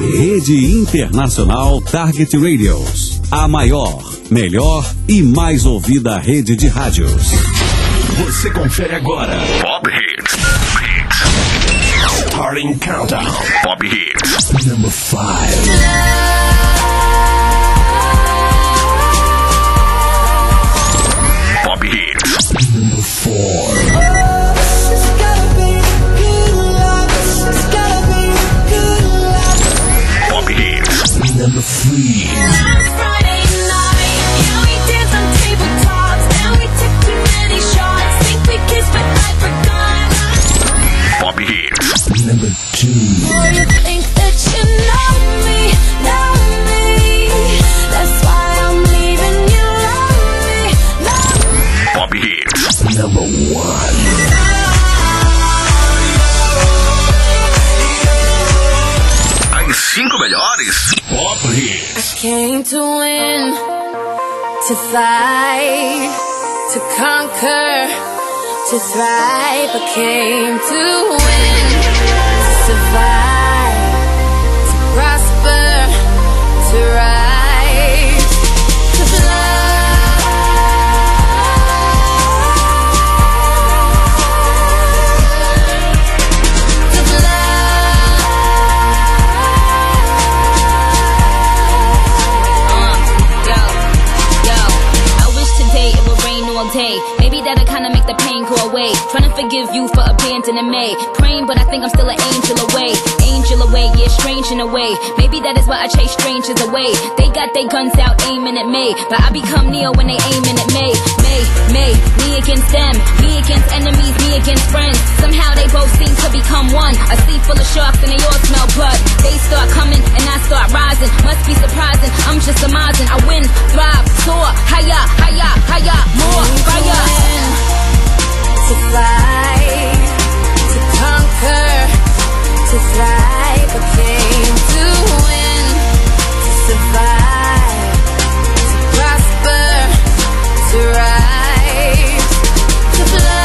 Rede Internacional Target Radios. A maior, melhor e mais ouvida rede de rádios. Você confere agora. Pop Hits. Starting Countdown. Pop Hits. Number 5. Pop Hits. Number 4. Pop Hits. Number 3. Friday night, yeah, we dance on tabletops, and we took too many shots. Think we kissed, but I forgot. Pop Hits. Number 2. You think that you know me? That's why I'm leaving you lonely. Pop Hits. Number 1. As 5 melhores Pop Hits. I came to win, to fight, to conquer, to thrive. I came to win, to survive, to prosper, to rise, to fly. Day. Maybe that'll kinda make the pain go away. Trying to forgive you for abandoning me. Praying, but I think I'm still an angel away. Angel away, yeah, strange in a way. Maybe that is why I chase strangers away. They got their guns out aiming at me, but I become Neo when they aiming at me. Me against them, me against enemies, me against friends. Somehow they both seem to become one. A sea full of sharks and they all smell blood. They start coming and I start rising. Must be surprising, I'm just surmising. I win, thrive, soar, higher, higher, higher, more fire. To fight, to conquer, to thrive. I came to win, to survive, to prosper, to rise, to fly.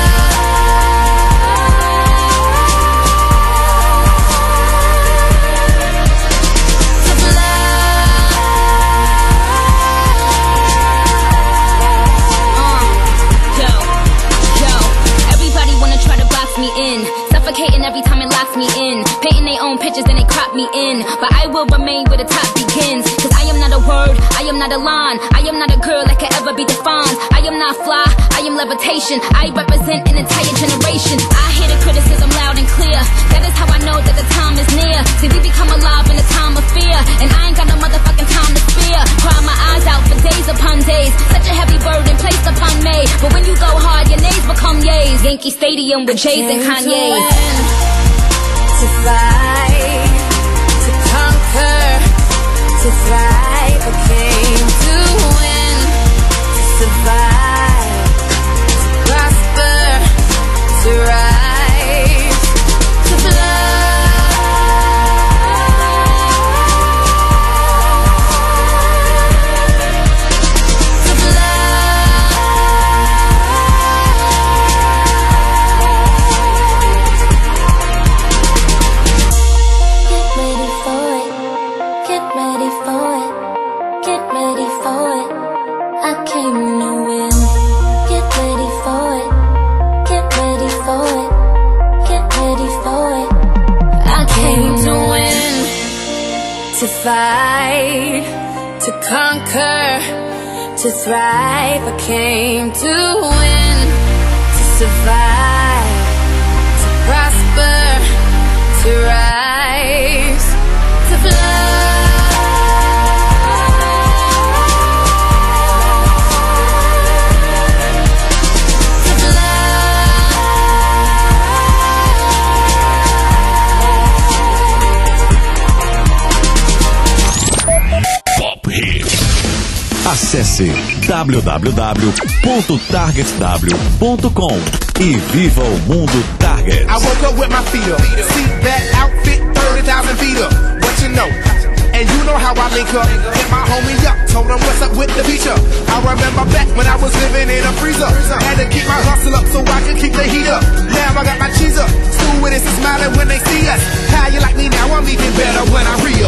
Me in, suffocating every time it locks me in, painting their own pictures and they crop me in, but I will remain where the top begins, cause I am not a word, I am not a line, I am not a girl that can ever be defined, I am not fly, I am levitation, I represent an entire generation, I hear the criticism loud and clear, that is how I know that the time is near, see we become alive in a time of fear, and I ain't got no motherfucking time to spare, cry my eyes out for days upon days, such a heavy burden placed upon me, but when you go hard your nays become yays, Yankee Stadium with Jay's and Kanye. To fight, to conquer, to thrive. I came to win, to survive, to prosper, to rise, to fly. To fight, to conquer, to thrive. I came to win, to survive, to prosper, to rise, to fly. Acesse www.targetw.com e viva o mundo Target. I woke up with my feet up. See that outfit, 30,000 feet up. What you know? And you know how I link up. Hit my homie up, told him what's up with the feature. I remember back when I was living in a freezer. Had to keep my hustle up so I could keep the heat up. Now I got my cheese up. School with us and smiling when they see us. How you like me now? I'm even better when I re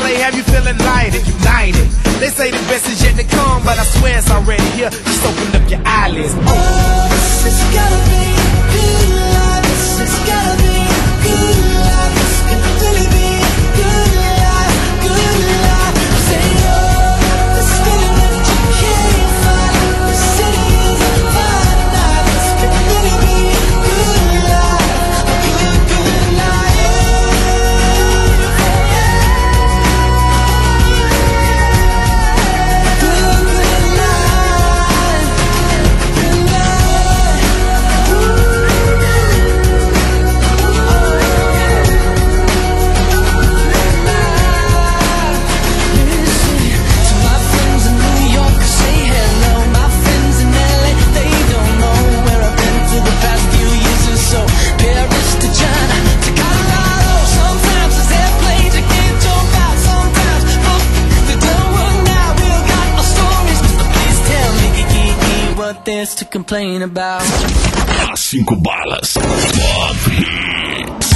play, have you feeling light and united? They say the best is yet to come, but I swear it's already here. Just open up your eyelids. Oh, this has gotta be good life. This has gotta be good life. This can really be good life, good life. Say oh, this feeling that you can't find. The city is a fine night. This can really be good life, good, good life. There's to complain about. As 5 balas. Pop Hits.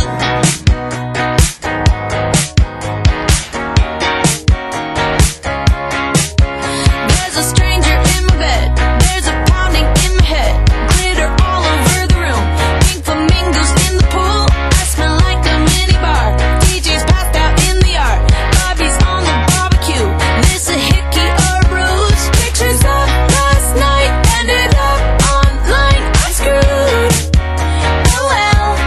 There's a stranger in my bed. There's a pounding in my head. Glitter all over the room. Pink flamingos in the pool. I smell like a mini bar. DJ's passed out in the yard. Bobby's on the barbecue. This a hickey or a bruise. Pictures of last night ended up online. I'm screwed. Oh well.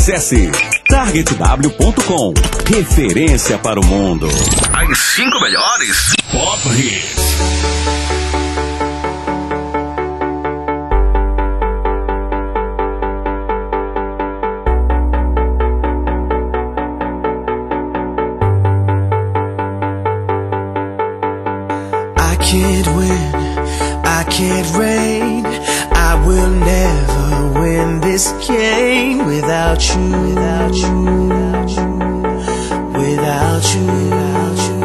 Acesse targetw.com. Referência para o mundo. As 5 melhores Pop Hits. I can't win, I can't reign, I will never win this game without you, without you, without you, without you, without you.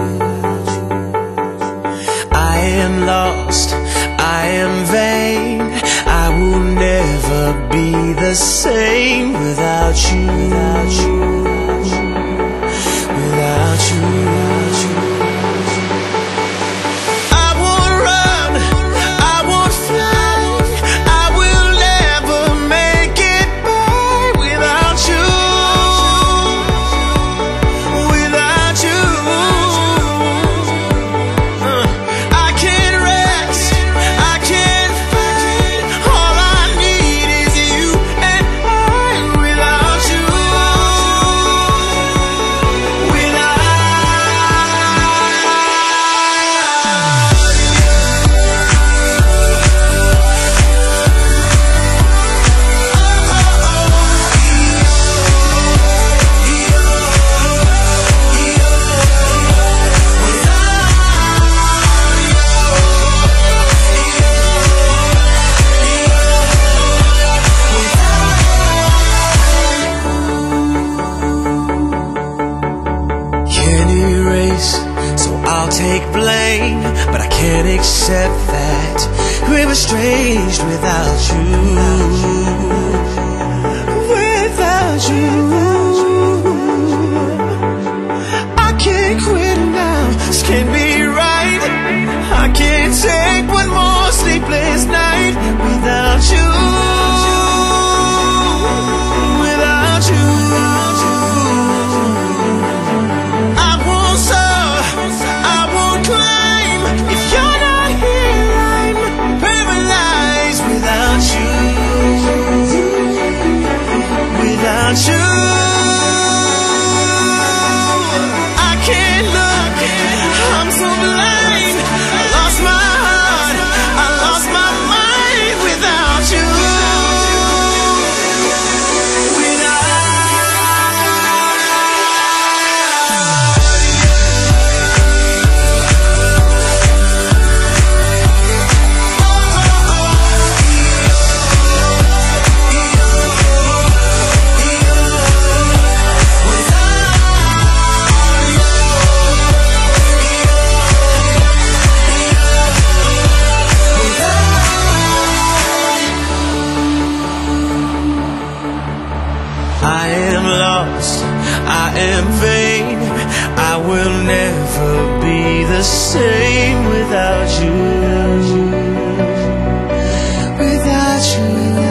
I am lost, I am vain, I will never be the same without you, without you, without you, without you. Accept that we're estranged without you, without you. I can't quit now, this can't be right. I can't take one more sleepless night without you, without you. I won't soar, I won't climb if you're not here. I'm paralyzed without you, without you. I can't look, I'm so blind. I lost my heart, I lost my mind without you, I am lost, I am vain, I will never be the same without you, without you,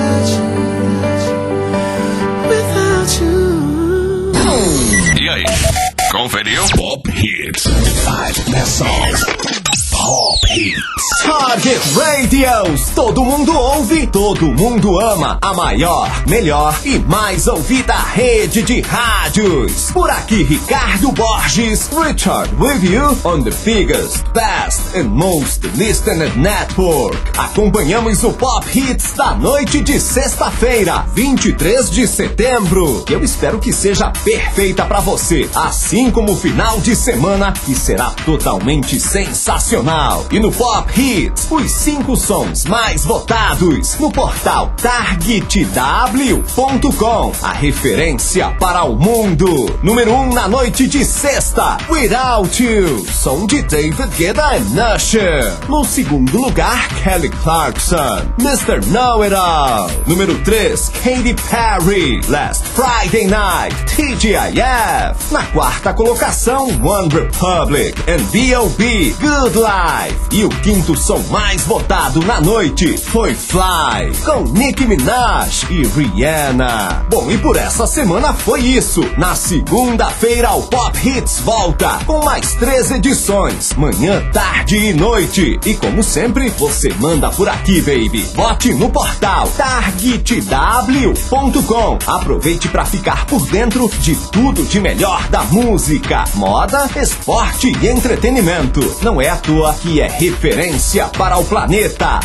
without you, without you. E aí, conferiu? Pop Hits. 5 best songs. Pop Hits. Target Radios, todo mundo ouve, todo mundo ama. A maior, melhor e mais ouvida rede de rádios. Por aqui, Ricardo Borges, Richard with you on the biggest, best and most listened network. Acompanhamos o Pop Hits da noite de sexta-feira, 23 de setembro. Eu espero que seja perfeita pra você, assim como o final de semana, que será totalmente sensacional. E no Pop Hits, os 5 sons mais votados no portal targetw.com, a referência para o mundo. Número 1 na noite de sexta, Without You, som de David Guetta e Usher. No segundo lugar, Kelly Clarkson, Mr. Know It All. Número 3, Katy Perry, Last Friday Night, TGIF. Na quarta colocação, One Republic and B.O.B, Good Life. E o quinto som mais mais votado na noite foi Fly, com Nicki Minaj e Rihanna. Bom, e por essa semana foi isso. Na segunda-feira o Pop Hits volta com mais 3 edições, manhã, tarde e noite. E como sempre, você manda por aqui, baby. Vote no portal targetw.com. Aproveite para ficar por dentro de tudo de melhor da música, moda, esporte e entretenimento. Não é à toa que é referência para o planeta.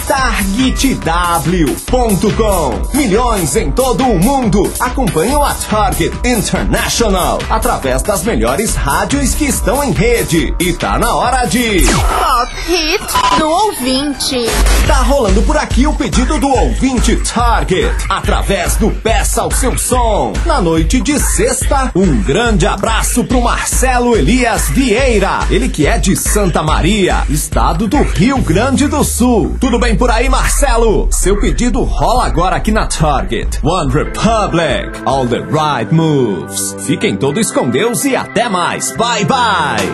targetw.com. Milhões em todo o mundo acompanham a Target International através das melhores rádios que estão em rede. E tá na hora de Pop Hits do ouvinte. Tá rolando por aqui o pedido do ouvinte Target através do Peça o Seu Som. Na noite de sexta, um grande abraço pro Marcelo Elias Vieira, ele que é de Santa Maria, estado do Rio Grande do Sul. Tudo bem por aí, Marcelo? Seu pedido rola agora aqui na Target. One Republic, all the right moves. Fiquem todos com Deus e até mais. Bye, bye.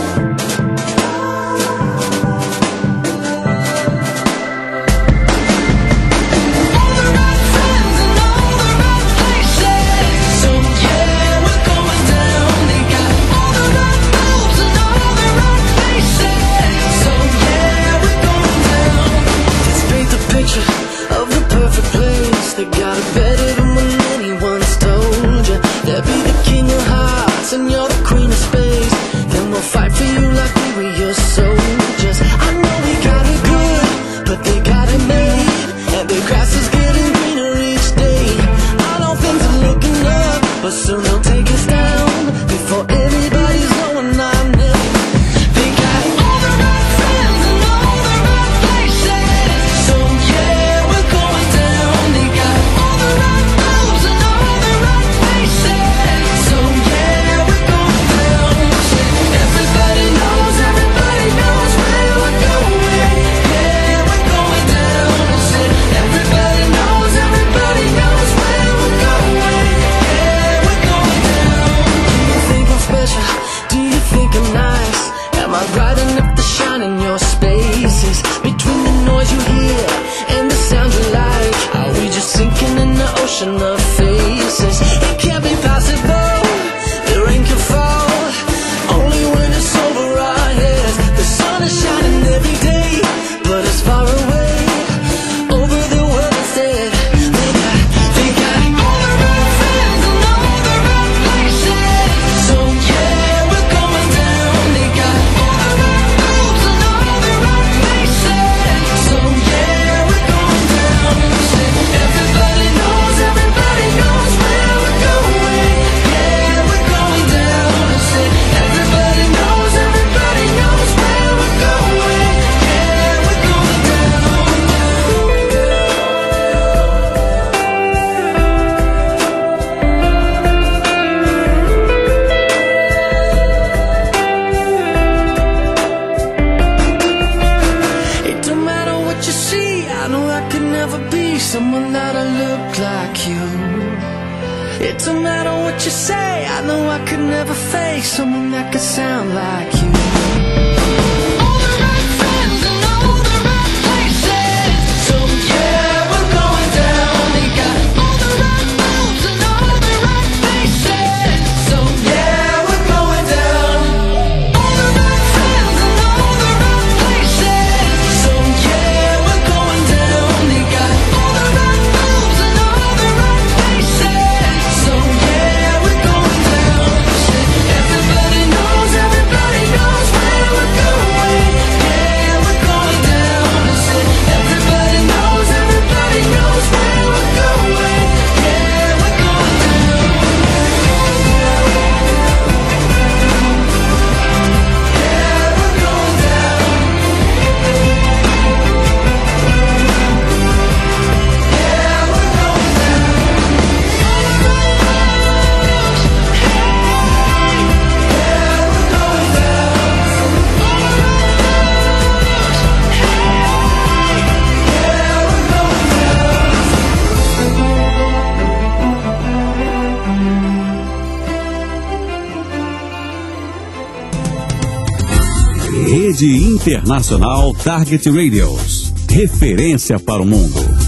Of the perfect place, they got it better than when anyone's told you. They'll be the king of hearts and you're the queen of space. Then we'll fight for you like we were your soldiers. I know we got it good, but they got it made, and the grass is getting greener each day. I know things are looking up, but soon they'll take us down before anybody's knowing our name. They got all the right friends and all the right places. So yeah, we're going down. They got all the right moves and all the right faces. So yeah, we're going down. Everybody knows where we're going. Yeah, we're going down. Everybody knows where we're going. Yeah, we're going down. Do you think I'm special? Do you think I'm nice? Am I bright enough to shine in your spaces? Between the noise you hear and the sound you like, are we just sinking in the ocean of faces? It can't be possible, the rain can fall only when it's over our heads. The sun is shining every day, but it's far away over the world instead. They got all the right friends and all the right places. So yeah, we're going down. They got all the right moves and all the right faces. So yeah, we're going down. Everybody knows where we're going. Yeah, we're going down. Everybody knows where we're going. Yeah, we're going It don't matter what you see, I know I could never be someone that'll look like you. It don't matter what you say, I know I could never face someone that could sound like you. All the right friends and all the right places. So yeah, we're going down. They got all the right moves and all the right faces. So yeah, we're going down. All the right friends and all the right places. So yeah, we're going down. They got all the right moves and all the right faces. So yeah, we're going down. Everybody knows where we're going. Rede Internacional Target Radios. Referência para o mundo.